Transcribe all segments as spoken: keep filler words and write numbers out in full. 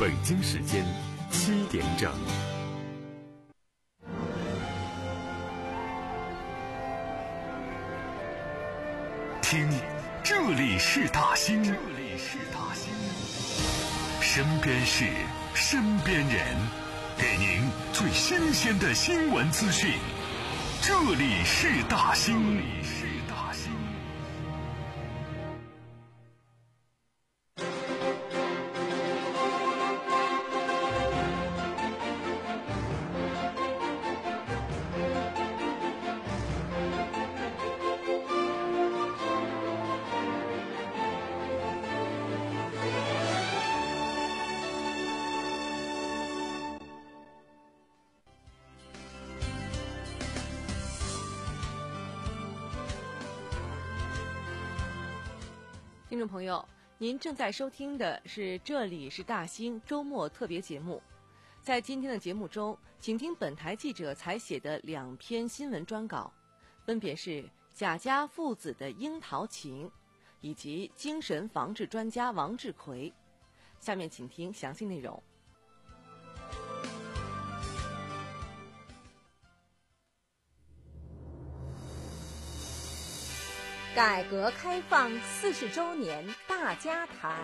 北京时间七点整。听，这里是大兴，这里是大兴，身边事，身边人，给您最新鲜的新闻资讯。这里是大兴，这里是大兴。 听众朋友，您正在收听的是这里是大兴周末特别节目。在今天的节目中，请听本台记者采写的两篇新闻专稿，分别是贾家父子的樱桃情，以及精神防治专家王志奎。下面请听详细内容。 改革开放四十周年大家谈。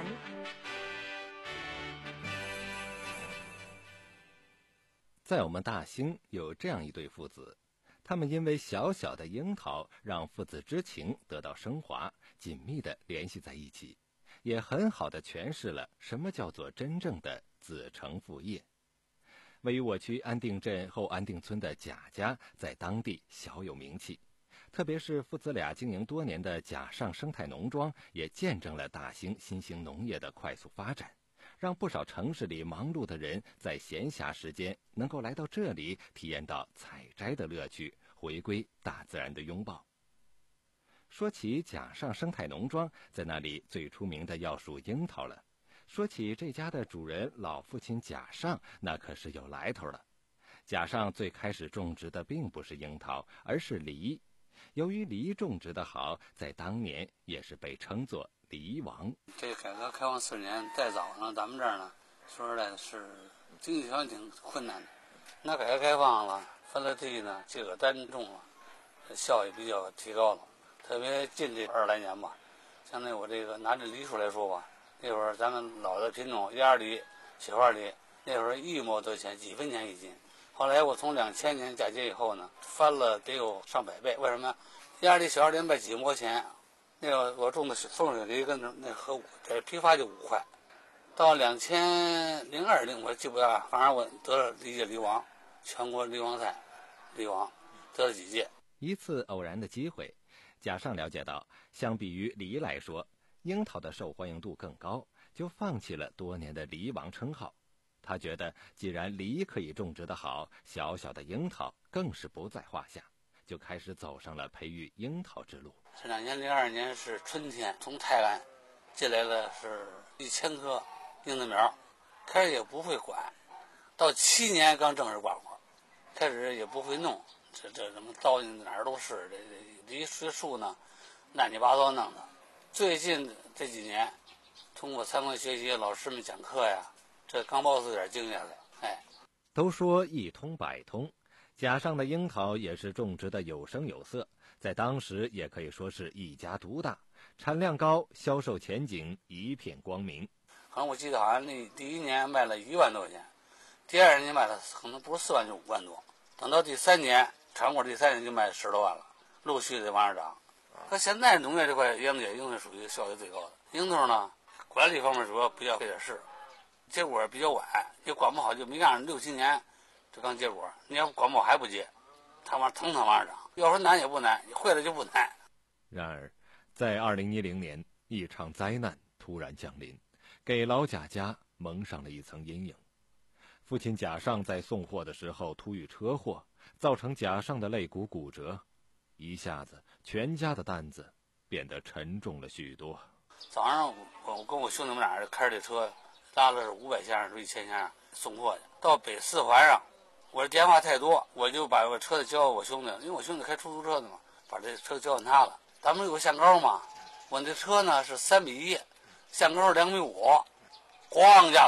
在我们大兴有这样一对父子，他们因为小小的樱桃让父子之情得到升华，紧密地联系在一起，也很好地诠释了什么叫做真正的子承父业。位于我区安定镇后安定村的贾家在当地小有名气，特别是父子俩经营多年的贾上生态农庄，也见证了大兴新兴农业的快速发展，让不少城市里忙碌的人在闲暇时间能够来到这里，体验到采摘的乐趣，回归大自然的拥抱。说起贾上生态农庄，在那里最出名的要数樱桃了。说起这家的主人老父亲贾上，那可是有来头了。贾上最开始种植的并不是樱桃，而是梨。由于梨种植的好，在当年也是被称作梨王。 这改革开放四十年再早呢，咱们这儿呢，说实在的是经济条件挺困难的。那改革开放了，分了地呢，这个单种了，效益比较提高了。特别近这二十来年吧，相当于我这个拿这梨树来说吧，那会儿咱们老的品种鸭梨、雪花梨，那会儿一毛多钱，几分钱一斤。后来我从两千年嫁接以后呢，翻了得有上百倍。为什么呀？鸭梨、小鸭梨卖几毛钱，那个我种的松水梨跟那和这批发就五块。到两千零二零我记不得，反正我得了梨界梨王，全国梨王赛梨王，得了几届。 一次偶然的机会，贾上了解到，相比于梨来说，樱桃的受欢迎度更高，就放弃了多年的梨王称号。他觉得既然梨可以种植得好，小小的樱桃更是不在话下，就开始走上了培育樱桃之路。 是两千零二年是春天，从泰安进来了是一千棵樱桃苗，开始也不会管，到七年刚正式挂果，开始也不会弄，这这什么糟践哪儿都是，这这梨树呢乱七八糟弄的。最近这几年，通过参观学习，老师们讲课呀，这刚冒出点经验来。哎， 都说一通百通，贾上的樱桃也是种植的有声有色，在当时也可以说是一家独大，产量高，销售前景一片光明。 可能我记得好像那第一年卖了一万多块钱，第二年卖了可能不是四万就五万多，等到第三年产果第三年就卖十多万了，陆续的往上涨。可现在农业这块樱桃樱桃属于效益最高的。樱桃呢，管理方面主要比较费点事，结果比较晚，你管不好就没干六七年，这刚结果，你要管不好还不结，它往腾腾往上涨。要说难也不难，你会了就不难。 然而，在二零一零年，一场灾难突然降临，给老贾家蒙上了一层阴影。父亲贾上在送货的时候突遇车祸，造成贾上的肋骨骨折，一下子全家的担子变得沉重了许多。 早上我我跟我兄弟们俩开着这车，拉了是五百箱是一千箱送货去，到北四环上，我这电话太多，我就把我车子交给我兄弟，因为我兄弟开出租车的嘛，把这车交给他了。咱们有个限高嘛，我那车呢是三比一，限高是两米五，咣家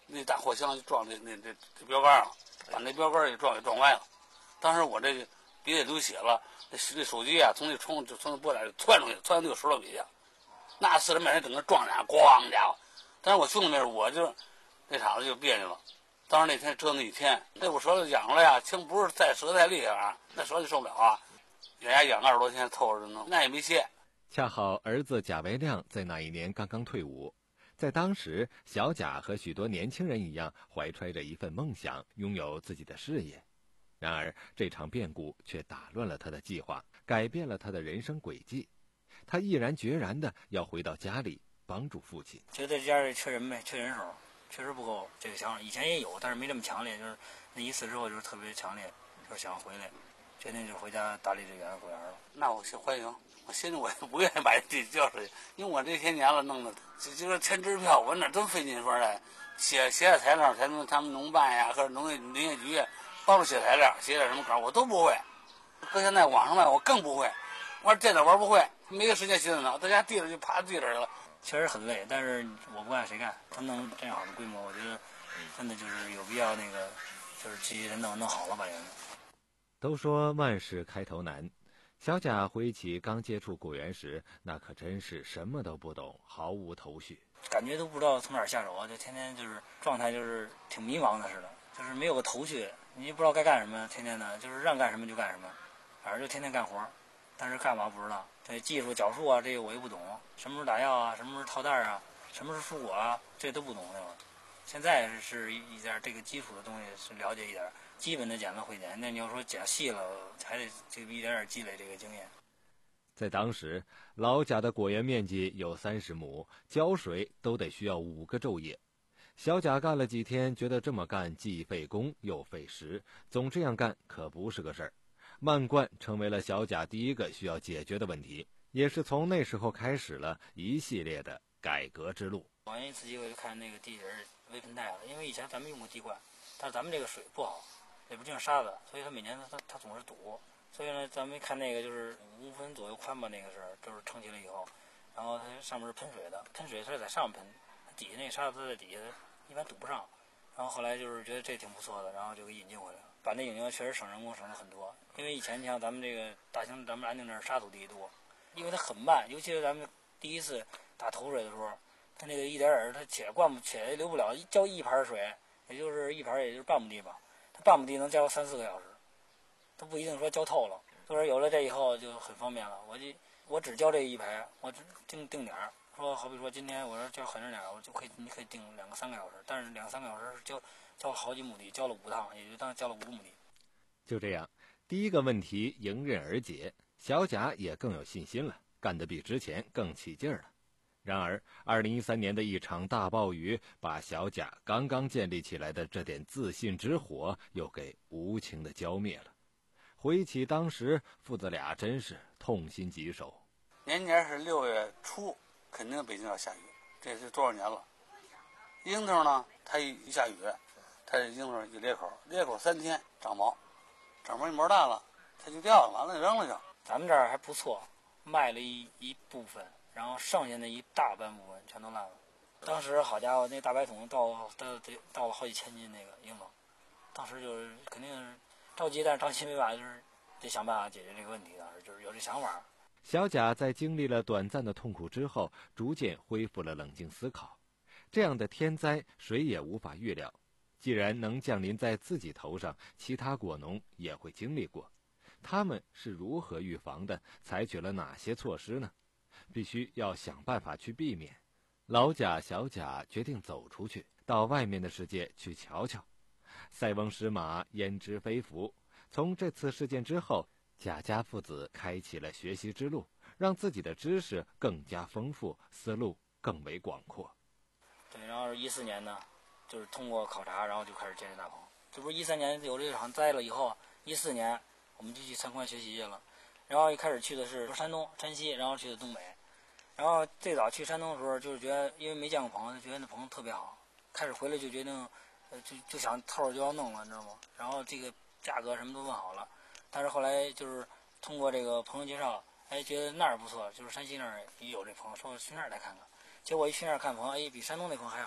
那大货箱就撞那那这这标杆上，把那标杆也撞给撞歪了。当时我这个鼻子流血了，那那手机啊从那冲就从那玻璃就窜出去，窜六十多米去，那四人面人整个撞俩，咣家伙！但是我兄弟没事，我就那场子就别扭了。当时那天折腾一天，那我舌头痒了呀，轻不是再舌太厉害啊，那舌头就受不了啊，眼牙痒二十多天，凑合着弄，那也没歇。 恰好儿子贾维亮在那一年刚刚退伍，在当时，小贾和许多年轻人一样，怀揣着一份梦想，拥有自己的事业。然而，这场变故却打乱了他的计划，改变了他的人生轨迹。他毅然决然地要回到家里帮助父亲。 就在家里缺人呗，缺人手，确实不够这个想法。以前也有，但是没这么强烈。就是那一次之后，就是特别强烈，就是想回来，决定就回家打理这园果园了。 那我欢迎。我现在我也不愿意把这交出去，因为我这些年了弄的，就就是填支票，我哪真费劲说的，写写点材料才能他们农办呀或者农业林业局帮助写材料，写点什么稿我都不会。搁现在网上卖我更不会，玩电脑玩不会，没个时间写电脑，在家地着就趴地着去了。 确实很累，但是我不干谁干？他弄这样好的规模，我觉得真的就是有必要那个，就是继续弄弄好了把人。 都说万事开头难。小贾回忆起刚接触果园时，那可真是什么都不懂，毫无头绪， 感觉都不知道从哪儿下手啊！就天天就是状态就是挺迷茫的似的，就是没有个头绪，你也不知道该干什么，天天的就是让干什么就干什么，反正就天天干活，但是干嘛不知道。对技术脚术啊，这个我又不懂，什么时候打药啊，什么时候套袋啊，什么时候蔬果啊，这都不懂那会儿。现在是一点这个基础的东西是了解一点。基本的讲了会点，那你要说讲细了，还得就一点点积累这个经验。 在当时，老贾的果园面积有三十亩，浇水都得需要五个昼夜。小贾干了几天，觉得这么干既费工又费时，总这样干可不是个事儿。漫灌成为了小贾第一个需要解决的问题，也是从那时候开始了一系列的改革之路。 我一次机会就看那个地人微盆袋了，因为以前咱们用过滴灌，但是咱们这个水不好。也不净沙子，所以它每年它它总是堵，所以呢，咱们看那个就是五分左右宽吧，那个是就是撑起来以后，然后它上面是喷水的，喷水它是在上面喷，底下那个沙子在底下，一般堵不上。然后后来就是觉得这挺不错的，然后就给引进回来了。把那引进确实省人工省了很多，因为以前你像咱们这个大兴咱们安定这儿沙土地多，因为它很慢，尤其是咱们第一次打头水的时候，它那个一点点它且灌不且流不了，浇一盘水，也就是一盘也就是半亩地吧。半亩地能浇三四个小时，它不一定说浇透了。所以有了这以后就很方便了。我就我只浇这一排，我只定定点儿。说好比说今天我说浇狠着点，我就可以你可以定两个三个小时，但是两三个小时浇浇好几亩地，浇了五趟，也就当浇了五亩地。 就这样，第一个问题迎刃而解，小贾也更有信心了，干得比之前更起劲儿了。然而二零一三年的一场大暴雨把小贾刚刚建立起来的这点自信之火又给无情地浇灭了。回忆起当时，父子俩真是痛心疾首。 年年是六月初肯定北京要下雨，这是多少年了。樱桃呢，它一一下雨，它这樱桃一裂口，裂口三天长毛，长毛一毛大了它就掉了，完了扔了就。 咱们这儿还不错，卖了一一部分，然后剩下的一大半部分全都烂了。当时好家伙，那大白桶到到得到了好几千斤那个樱桃，当时就是肯定是着急，但是着急没办法，就是得想办法解决这个问题。当时就是有这想法。 小贾在经历了短暂的痛苦之后，逐渐恢复了冷静思考。这样的天灾谁也无法预料，既然能降临在自己头上，其他果农也会经历过。他们是如何预防的？采取了哪些措施呢？必须要想办法去避免。老贾、小贾决定走出去，到外面的世界去瞧瞧。塞翁失马，焉知非福。从这次事件之后，贾家父子开启了学习之路，让自己的知识更加丰富，思路更为广阔。 对，然后一四年呢，就是通过考察，然后就开始建设大棚。这不是一三年有这场灾了以后，一四年我们就去参观学习去了。然后一开始去的是山东、山西，然后去的东北。然后最早去山东的时候，就是觉得因为没见过棚，就觉得那棚特别好。开始回来就决定，呃，就就想透就要弄了，你知道吗？然后这个价格什么都问好了，但是后来就是通过这个朋友介绍，哎，觉得那儿不错，就是山西那儿也有这棚，说去那儿来看看。结果一去那儿看棚，哎，比山东那棚还好。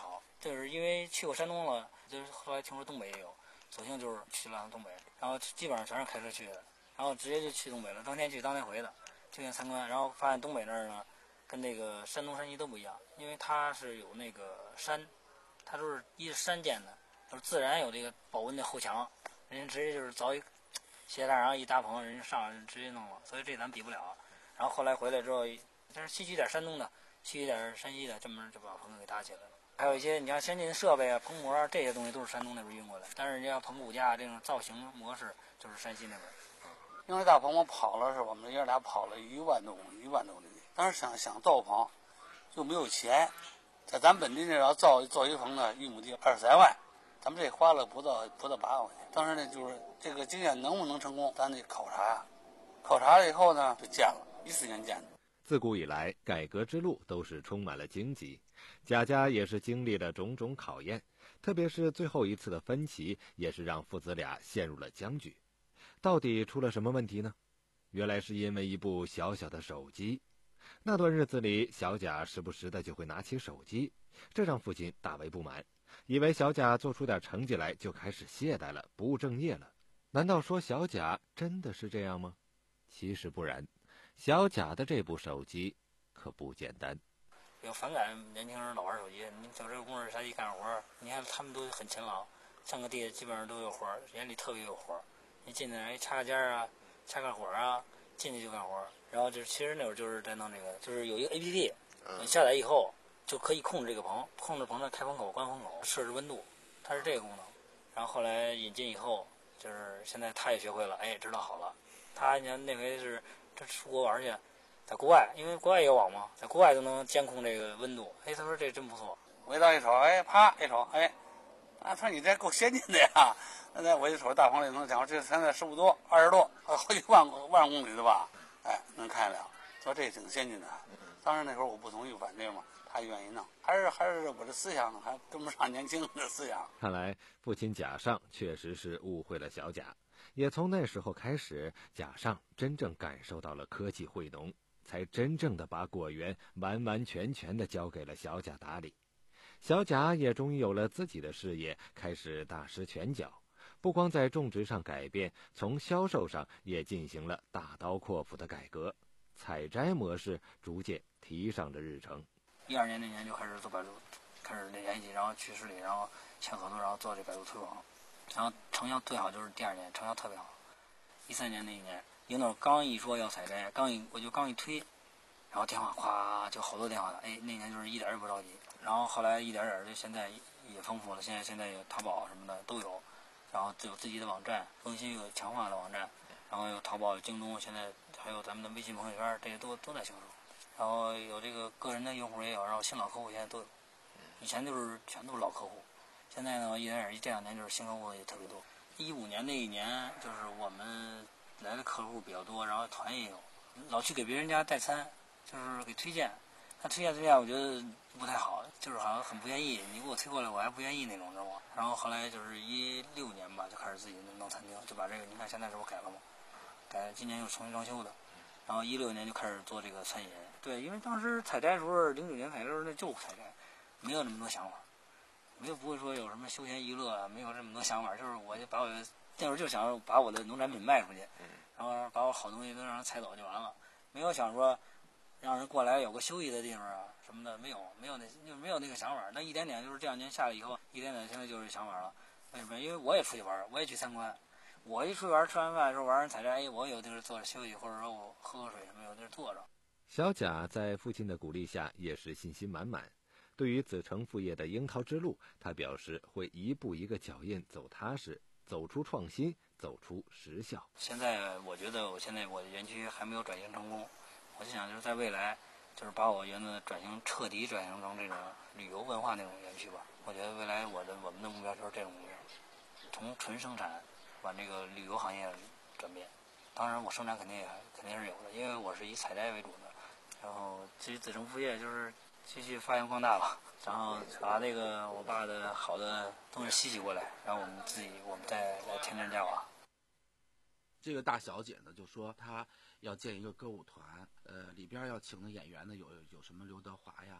就是因为去过山东了，就是后来听说东北也有，索性就是去了东北，然后基本上全是开车去的，然后直接就去东北了，当天去当天回的，去参观，然后发现东北那儿呢，跟那个山东山西都不一样，因为它是有那个山，它都是依山建的，就是自然有这个保温的后墙，人家直接就是凿一鞋带，然后一搭棚，人家上来直接弄了，所以这咱比不了。然后后来回来之后，但是吸取点山东的，吸取点山西的，专门就把棚给搭起来了。还有一些你像先进的设备啊、棚模啊这些东西都是山东那边运过来，但是人家棚骨架这种造型模式就是山西那边。 因为大棚我跑了，是我们爷儿俩跑了一万多公里，一万多公里。当时想想造棚，就没有钱，在咱本地那要造造一棚呢，一亩地二三万，咱们这花了不到不到八万块钱。当时呢，就是这个经验能不能成功，咱得考察呀。考察了以后呢，就建了，一四年建的。 自古以来，改革之路都是充满了荆棘，贾家也是经历了种种考验，特别是最后一次的分歧，也是让父子俩陷入了僵局。到底出了什么问题呢？原来是因为一部小小的手机。那段日子里，小贾时不时的就会拿起手机，这让父亲大为不满，以为小贾做出点成绩来就开始懈怠了，不务正业了。难道说小贾真的是这样吗？其实不然，小贾的这部手机可不简单。 比较反感年轻人老玩手机，你找这个工人下去干活，你看他们都很勤劳，上个地基本上都有活，眼里特别有活。你进来插个尖啊，插个火啊，进去就干活。然后就是其实那会儿就是在弄这个，就是有一个 A P P， 你下载以后就可以控制这个棚，控制棚的开风口、关风口，设置温度，它是这个功能。然后后来引进以后，就是现在他也学会了，哎，知道好了。他你看那回是这出国玩去，在国外，因为国外也有网嘛，在国外都能监控这个温度。哎，他说这真不错。 我一到一瞅，哎，啪一瞅，哎，啊，他说你这够先进的呀。现在我一瞅大棚里能讲，这现在十五多、二十多，好几万万公里的吧？哎，能看得了，说这挺先进的。当时那时候我不同意反对嘛，他愿意弄，还是还是我的思想还跟不上年轻人的思想。 看来父亲贾尚确实是误会了小贾，也从那时候开始，贾尚真正感受到了科技惠农，才真正的把果园完完全全的交给了小贾打理。小贾也终于有了自己的事业，开始大施拳脚。不光在种植上改变，从销售上也进行了大刀阔斧的改革，采摘模式逐渐提上了日程。 一二年那年就开始做百度，开始联系，然后去市里，然后签合作，然后做这百度推广，然后成效最好就是第二年，成效特别好。一三年那一年，领导刚一说要采摘，刚一我就刚一推，然后电话咵就好多电话了，哎，那年就是一点也不着急。然后后来一点点就现在也丰富了，现在现在有淘宝什么的都有。然后有自己的网站，更新有强化的网站，然后有淘宝、有京东，现在还有咱们的微信朋友圈，这些都都在销售。然后有这个个人的用户也有，然后新老客户现在都有。以前就是全都是老客户，现在呢一点点这两年就是新客户也特别多。一五年那一年就是我们来的客户比较多，然后团也有，老去给别人家代餐，就是给推荐。他推荐推荐，我觉得不太好，就是好像很不愿意，你给我推过来，我还不愿意那种，知道吗？然后后来就是一六年吧，就开始自己弄餐厅，就把这个，你看现在这不改了吗？改，今年又重新装修的。然后一六年就开始做这个餐饮。对，因为当时采摘时候，零九年采摘时候那就是采摘，没有那么多想法，没有不会说有什么休闲娱乐，没有这么多想法，就是我就把我那会儿就想把我的农产品卖出去，然后把我好东西都让人采走就完了，没有想说。让人过来有个休息的地方啊什么的，没有没有那就没有那个想法。那一点点就是这两年下来以后，一点点现在就是想法了。为什么？因为我也出去玩，我也去参观。我一出去玩，吃完饭的时候玩完采摘，哎，我有地儿坐着休息，或者说我喝喝水什么，有地儿坐着。 小贾在父亲的鼓励下，也是信心满满。对于子承父业的樱桃之路，他表示会一步一个脚印走踏实，走出创新，走出实效。 现在我觉得，我现在我的园区还没有转型成功。我就想就是在未来，就是把我园子转型彻底转型成这种旅游文化那种园区吧。我觉得未来我的我们的目标就是这种目标，从纯生产往这个旅游行业转变。当然我生产肯定也肯定是有的，因为我是以采摘为主的。然后至于子承父业，就是继续发扬光大吧，然后把那个我爸的好的东西吸取过来，然后我们自己我们再来添砖加瓦。 这个大小姐呢就说她要建一个歌舞团，呃，里边要请的演员呢有有什么刘德华呀，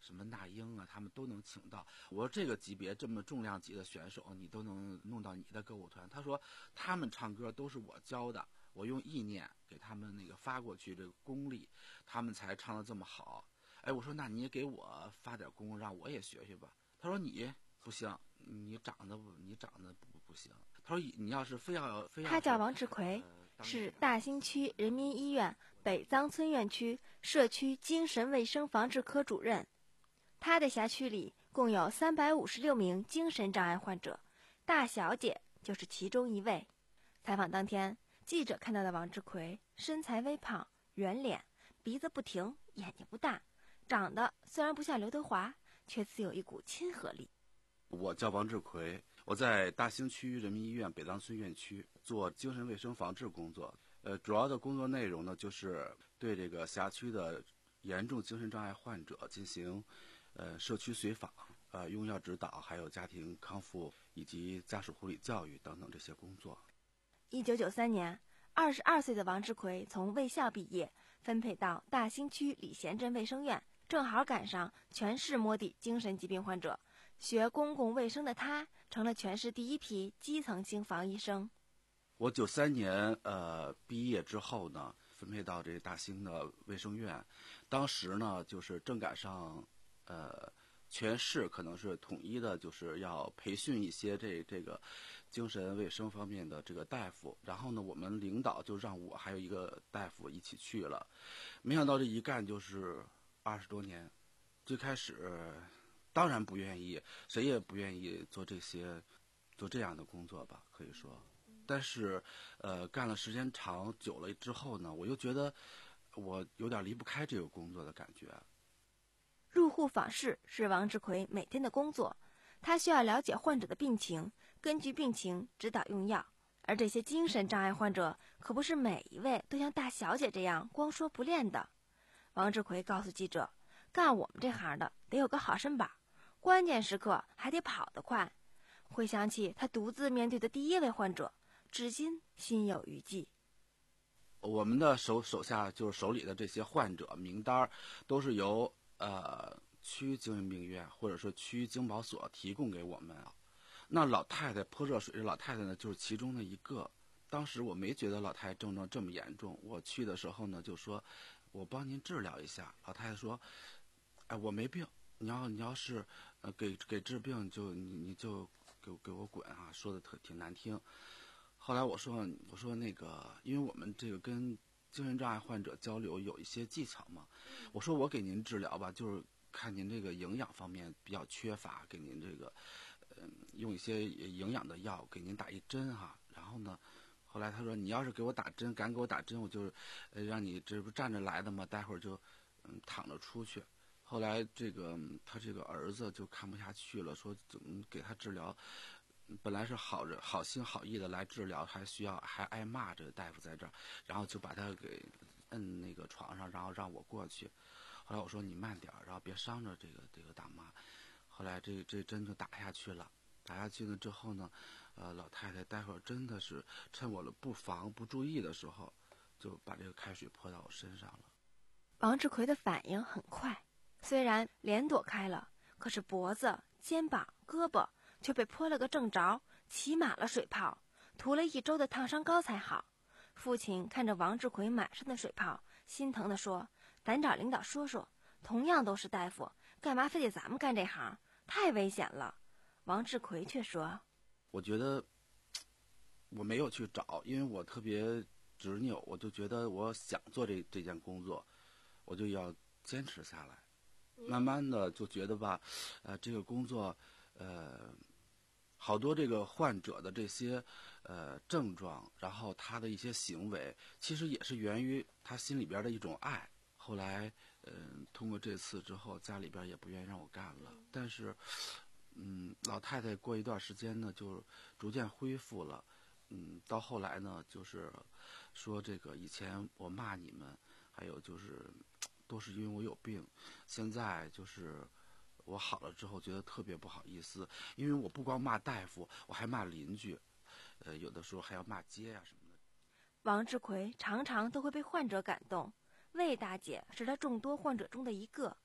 什么那英啊，他们都能请到。我说这个级别这么重量级的选手，你都能弄到你的歌舞团。他说他们唱歌都是我教的，我用意念给他们那个发过去这个功力，他们才唱得这么好。哎，我说那你也给我发点功，让我也学学吧。他说你不行，你长得不，你长得不不行。他说你要是非要非要， 他叫王志奎，呃、是大兴区人民医院北臧村院区社区精神卫生防治科主任。他的辖区里共有三百五十六名精神障碍患者，大小姐就是其中一位。采访当天，记者看到的王志奎身材微胖，圆脸，鼻子不挺，眼睛不大，长得虽然不像刘德华，却自有一股亲和力。 我叫王志奎，我在大兴区人民医院北臧村院区做精神卫生防治工作。呃，主要的工作内容呢，就是对这个辖区的严重精神障碍患者进行呃社区随访、呃用药指导，还有家庭康复以及家属护理教育等等这些工作。 一九九三年，二十二岁的王志奎从卫校毕业，分配到大兴区礼贤镇卫生院，正好赶上全市摸底精神疾病患者。学公共卫生的他，成了全市第一批基层性防医生。 我九三年呃毕业之后呢，分配到这大兴的卫生院，当时呢就是正赶上呃全市可能是统一的，就是要培训一些这这个精神卫生方面的这个大夫。然后呢，我们领导就让我还有一个大夫一起去了，没想到这一干就是二十多年。最开始当然不愿意，谁也不愿意做这些做这样的工作吧，可以说。但是呃干了时间长久了之后呢，我又觉得我有点离不开这个工作的感觉。 入户访视是王志奎每天的工作，他需要了解患者的病情，根据病情指导用药。而这些精神障碍患者可不是每一位都像大小姐这样光说不练的。王志奎告诉记者，干我们这行的得有个好身板，关键时刻还得跑得快。回想起他独自面对的第一位患者，至今心有余悸。 我们的手手下就是手里的这些患者名单，都是由呃区精神病院或者说区经保所提供给我们。那老太太泼热水，这老太太呢就是其中的一个。当时我没觉得老太太症状这么严重，我去的时候呢就说，我帮您治疗一下。老太太说，哎，我没病，你要你要是呃给给治病就你你就给给我滚啊，说的特挺难听。后来我说我说那个，因为我们这个跟精神障碍患者交流有一些技巧嘛，我说我给您治疗吧，就是看您这个营养方面比较缺乏，给您这个嗯、呃、用一些营养的药给您打一针哈。然后呢，后来他说你要是给我打针，敢给我打针，我就呃让你这不站着来的嘛，待会儿就嗯躺着出去。后来这个他这个儿子就看不下去了，说怎么给他治疗。本来是好着好心好意的来治疗，还需要还挨骂，这个大夫在这儿，然后就把他给摁那个床上，然后让我过去。后来我说你慢点，然后别伤着这个这个大妈。后来这这针就打下去了，打下去了之后呢，呃，老太太待会儿真的是趁我的不防不注意的时候，就把这个开水泼到我身上了。 王志奎的反应很快，虽然脸躲开了，可是脖子、肩膀、胳膊却被泼了个正着，起满了水泡，涂了一周的烫伤膏才好。父亲看着王志奎满身的水泡，心疼地说，咱找领导说说，同样都是大夫，干嘛非得咱们干这行，太危险了。王志奎却说， 我觉得我没有去找，因为我特别执拗，我就觉得我想做这这件工作，我就要坚持下来。慢慢的就觉得吧，呃，这个工作呃好多这个患者的这些呃症状，然后他的一些行为，其实也是源于他心里边的一种爱。后来嗯、呃，通过这次之后，家里边也不愿意让我干了，但是嗯，老太太过一段时间呢就逐渐恢复了。嗯，到后来呢就是说这个以前我骂你们，还有就是都是因为我有病，现在就是我好了之后觉得特别不好意思，因为我不光骂大夫，我还骂邻居，呃，有的时候还要骂街呀、啊、什么的。 王志奎常常都会被患者感动，魏大姐是他众多患者中的一个，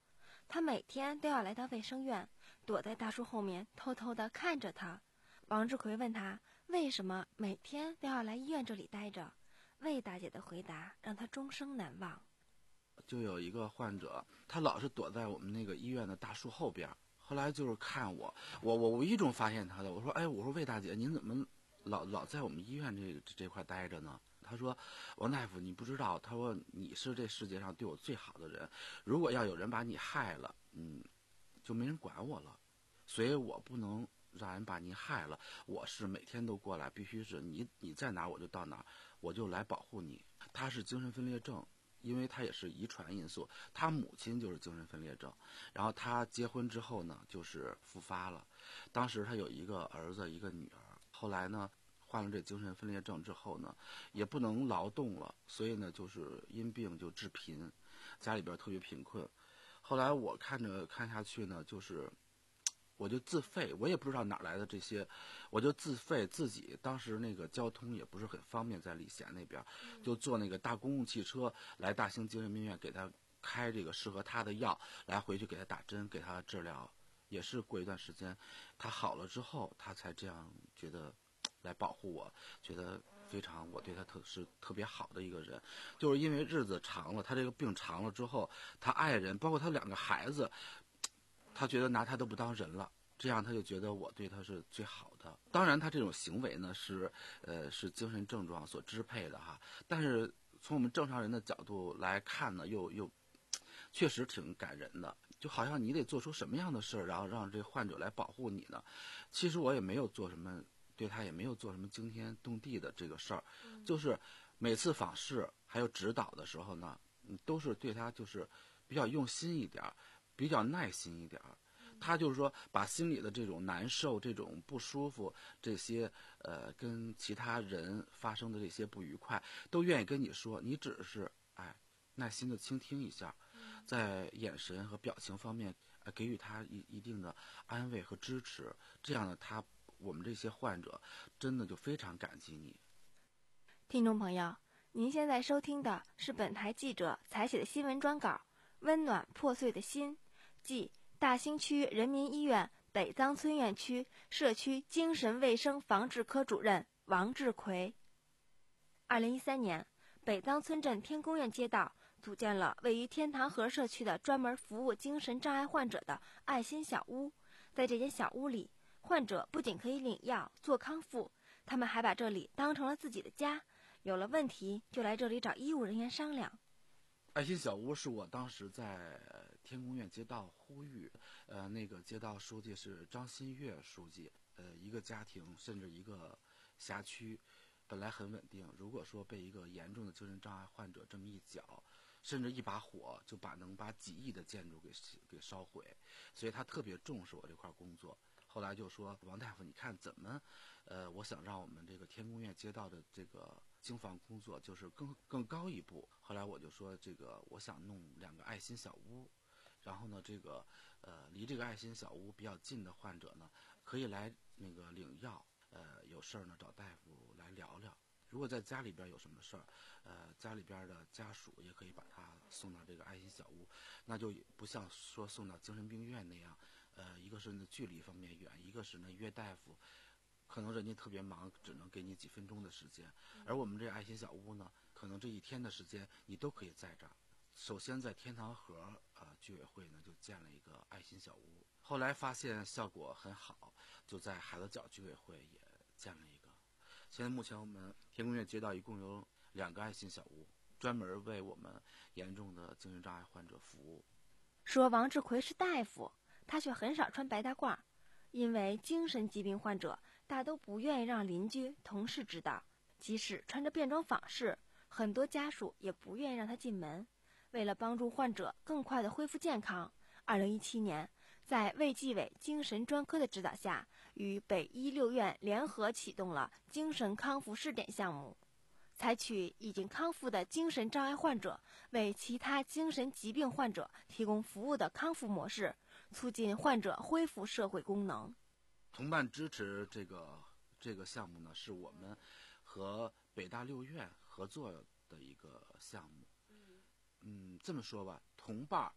他每天都要来到卫生院，躲在大树后面偷偷地看着他。王志奎问他为什么每天都要来医院这里待着，魏大姐的回答让他终生难忘。 就有一个患者，他老是躲在我们那个医院的大树后边，后来就是看我，我我无意中发现他的，我说，哎，我说魏大姐，您怎么老老在我们医院这这块待着呢？他说，王大夫，你不知道，他说你是这世界上对我最好的人，如果要有人把你害了，嗯，就没人管我了，所以我不能让人把您害了，我是每天都过来，必须是你你在哪儿我就到哪儿，我就来保护你。他是精神分裂症，因为他也是遗传因素，他母亲就是精神分裂症，然后他结婚之后呢就是复发了，当时他有一个儿子一个女儿，后来呢患了这精神分裂症之后呢也不能劳动了，所以呢就是因病就致贫，家里边特别贫困。后来我看着看下去呢，就是我就自费，我也不知道哪来的这些，我就自费自己。当时那个交通也不是很方便，在礼贤那边，就坐那个大公共汽车来大兴精神病院，给他开这个适合他的药，来回去给他打针，给他治疗。也是过一段时间，他好了之后，他才这样觉得来保护我，觉得非常我对他特是特别好的一个人。就是因为日子长了，他这个病长了之后，他爱人包括他两个孩子，他觉得拿他都不当人了，这样他就觉得我对他是最好的。当然他这种行为呢是呃是精神症状所支配的哈，但是从我们正常人的角度来看呢，又又确实挺感人的，就好像你得做出什么样的事儿，然后让这个患者来保护你呢。其实我也没有做什么，对他也没有做什么惊天动地的这个事儿，就是每次访视还有指导的时候呢，都是对他就是比较用心一点，比较耐心一点。他就是说把心里的这种难受、这种不舒服，这些呃跟其他人发生的这些不愉快，都愿意跟你说，你只是哎耐心的倾听一下，在眼神和表情方面呃给予他一一定的安慰和支持，这样呢，他我们这些患者真的就非常感激你。 听众朋友，您现在收听的是本台记者采写的新闻专稿《温暖破碎的心》，记大兴区人民医院北藏村院区社区精神卫生防治科主任王志奎。二零一三年，北藏村镇天宫院街道组建了位于天堂河社区的专门服务精神障碍患者的爱心小屋。在这间小屋里，患者不仅可以领药做康复，他们还把这里当成了自己的家，有了问题就来这里找医务人员商量。 爱心小屋是我当时在天宫院街道呼吁，呃，那个街道书记是张新月书记，呃，一个家庭甚至一个辖区本来很稳定，如果说被一个严重的精神障碍患者这么一搅，甚至一把火就把能把几亿的建筑给给烧毁，所以他特别重视我这块工作。后来就说，王大夫，你看怎么，呃，我想让我们这个天宫院街道的这个经防工作就是更更高一步。后来我就说，这个我想弄两个爱心小屋，然后呢，这个呃离这个爱心小屋比较近的患者呢，可以来那个领药，呃有事儿呢找大夫来聊聊。如果在家里边有什么事儿，呃，家里边的家属也可以把他送到这个爱心小屋，那就不像说送到精神病院那样，呃，一个是那距离方面远，一个是那约大夫，可能人家特别忙，只能给你几分钟的时间，而我们这爱心小屋呢，可能这一天的时间你都可以在这儿。首先在天堂河呃居委会呢就建了一个爱心小屋，后来发现效果很好，就在海子角居委会也建了一个。现在目前我们天宫院街道一共有两个爱心小屋，专门为我们严重的精神障碍患者服务。 说王志奎是大夫，他却很少穿白大褂，因为精神疾病患者大都不愿意让邻居同事知道，即使穿着便装访视，很多家属也不愿意让他进门。为了帮助患者更快地恢复健康，二零一七年，在卫计委精神专科的指导下，与北医六院联合启动了精神康复试点项目，采取已经康复的精神障碍患者为其他精神疾病患者提供服务的康复模式，促进患者恢复社会功能。 同伴支持这个这个项目呢，是我们和北大六院合作的一个项目。嗯，这么说吧，同伴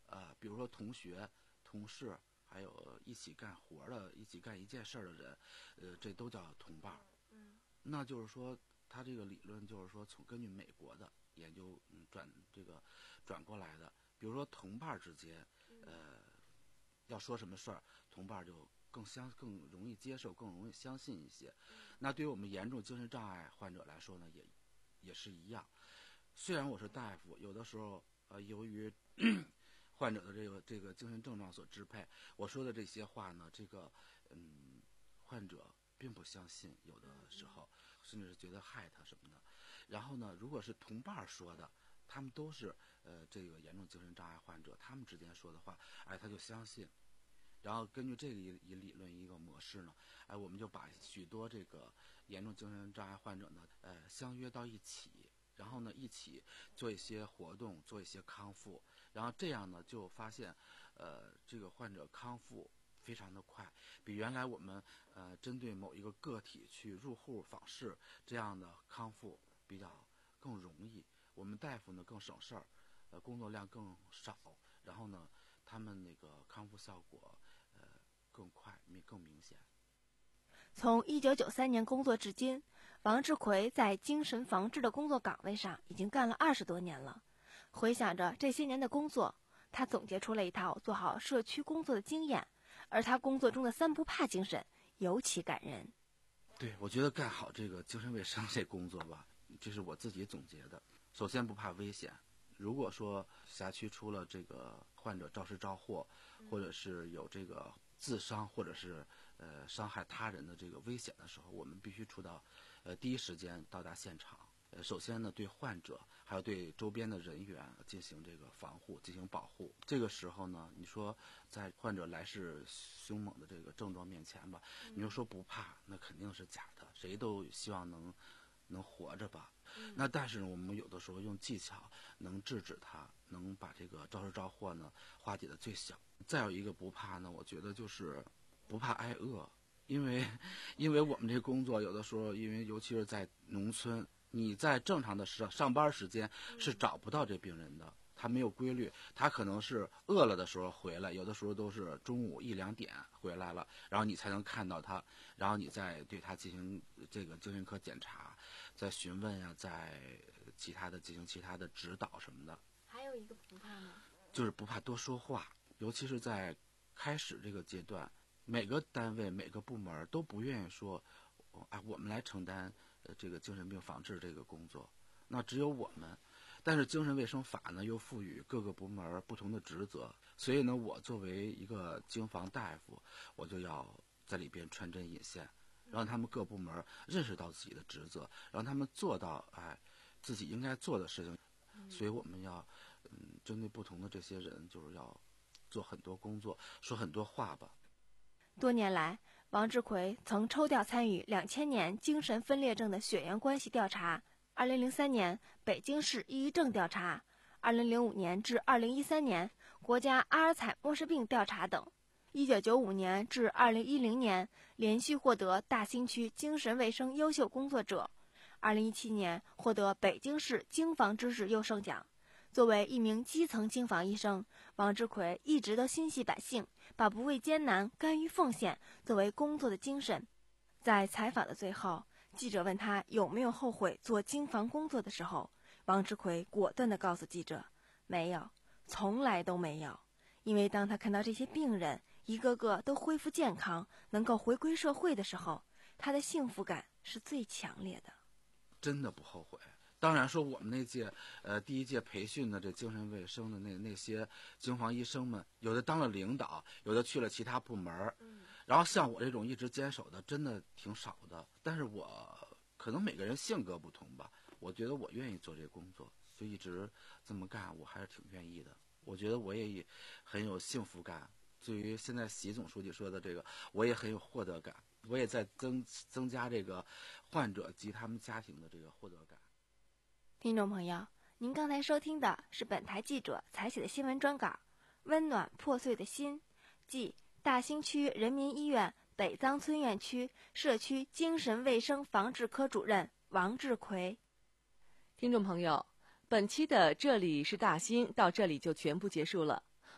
呃，比如说同学、同事，还有一起干活的、一起干一件事的人，呃，这都叫同伴。 嗯， 那就是说，他这个理论就是说，从根据美国的研究，嗯，转这个转过来的。比如说同伴之间，呃，要说什么事儿，同伴就更相更容易接受，更容易相信一些。那对于我们严重精神障碍患者来说呢，也也是一样。虽然我是大夫，有的时候呃，由于患者的这个这个精神症状所支配，我说的这些话呢，这个嗯，患者并不相信，有的时候甚至是觉得害他什么的。然后呢，如果是同伴说的，他们都是呃这个严重精神障碍患者，他们之间说的话，哎，他就相信。然后根据这个一一理论一个模式呢，哎，我们就把许多这个严重精神障碍患者呢，呃，相约到一起，然后呢一起做一些活动，做一些康复，然后这样呢就发现，呃，这个患者康复非常的快，比原来我们呃针对某一个个体去入户访视这样的康复比较更容易。我们大夫呢更省事儿，呃，工作量更少，然后呢，他们那个康复效果呃更快、明更明显。 从一九九三年工作至今，王志奎在精神防治的工作岗位上已经干了二十多年了。回想着这些年的工作，他总结出了一套做好社区工作的经验，而他工作中的三不怕精神尤其感人。 对，我觉得干好这个精神卫生这工作吧，这是我自己总结的。首先不怕危险，如果说辖区出了这个患者肇事肇祸，或者是有这个自伤或者是呃伤害他人的这个危险的时候，我们必须出到呃第一时间到达现场。呃，首先呢，对患者还有对周边的人员进行这个防护，进行保护。这个时候呢，你说在患者来势凶猛的这个症状面前吧，你就说不怕，那肯定是假的。谁都希望能能活着吧。那但是我们有的时候用技巧能制止他，能把这个肇事肇祸呢化解的最小。再有一个不怕呢，我觉得就是不怕挨饿，因为因为我们这工作有的时候，因为尤其是在农村，你在正常的上上班时间是找不到这病人的。他没有规律，他可能是饿了的时候回来，有的时候都是中午一两点回来了，然后你才能看到他，然后你再对他进行这个精神科检查，再询问呀、啊，再其他的进行其他的指导什么的。 还有一个不怕呢， 就是不怕多说话，尤其是在开始这个阶段，每个单位每个部门都不愿意说，哎，我们来承担呃这个精神病防治这个工作，那只有我们。但是精神卫生法呢又赋予各个部门不同的职责，所以呢我作为一个经防大夫，我就要在里边穿针引线，让他们各部门认识到自己的职责，让他们做到哎自己应该做的事情。所以我们要嗯针对不同的这些人，就是要做很多工作，说很多话吧。 多年来，王志奎曾抽调参与两千年精神分裂症的血缘关系调查，二零零三年北京市抑郁症调查，二零零五年至二零一三年国家阿尔茨默氏病调查等。一九九五年至二零一零年连续获得大兴区精神卫生优秀工作者，二零一七年获得北京市经防知识优胜奖。作为一名基层经防医生，王志奎一直都心系百姓，把不畏艰难、甘于奉献作为工作的精神。在采访的最后，记者问他有没有后悔做经防工作的时候，王志奎果断地告诉记者，没有，从来都没有。因为当他看到这些病人一个个都恢复健康，能够回归社会的时候，他的幸福感是最强烈的。 真的不后悔。当然说我们那届呃第一届培训的这精神卫生的那那些经防医生们，有的当了领导，有的去了其他部门，嗯，然后像我这种一直坚守的真的挺少的。但是我可能每个人性格不同吧，我觉得我愿意做这个工作，所以一直这么干，我还是挺愿意的。我觉得我也很有幸福感。至于现在习总书记说的这个，我也很有获得感，我也在增增加这个患者及他们家庭的这个获得感。 听众朋友，您刚才收听的是本台记者采写的新闻专稿《温暖破碎的心》，即大兴区人民医院北藏村院区社区精神卫生防治科主任王志奎。 听众朋友，本期的这里是大兴到这里就全部结束了。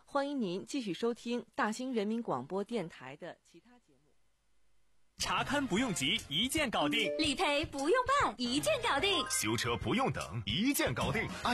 欢迎您继续收听大兴人民广播电台的其他节目。 查勘不用急，一键搞定； 理赔不用办，一键搞定； 修车不用等，一键搞定。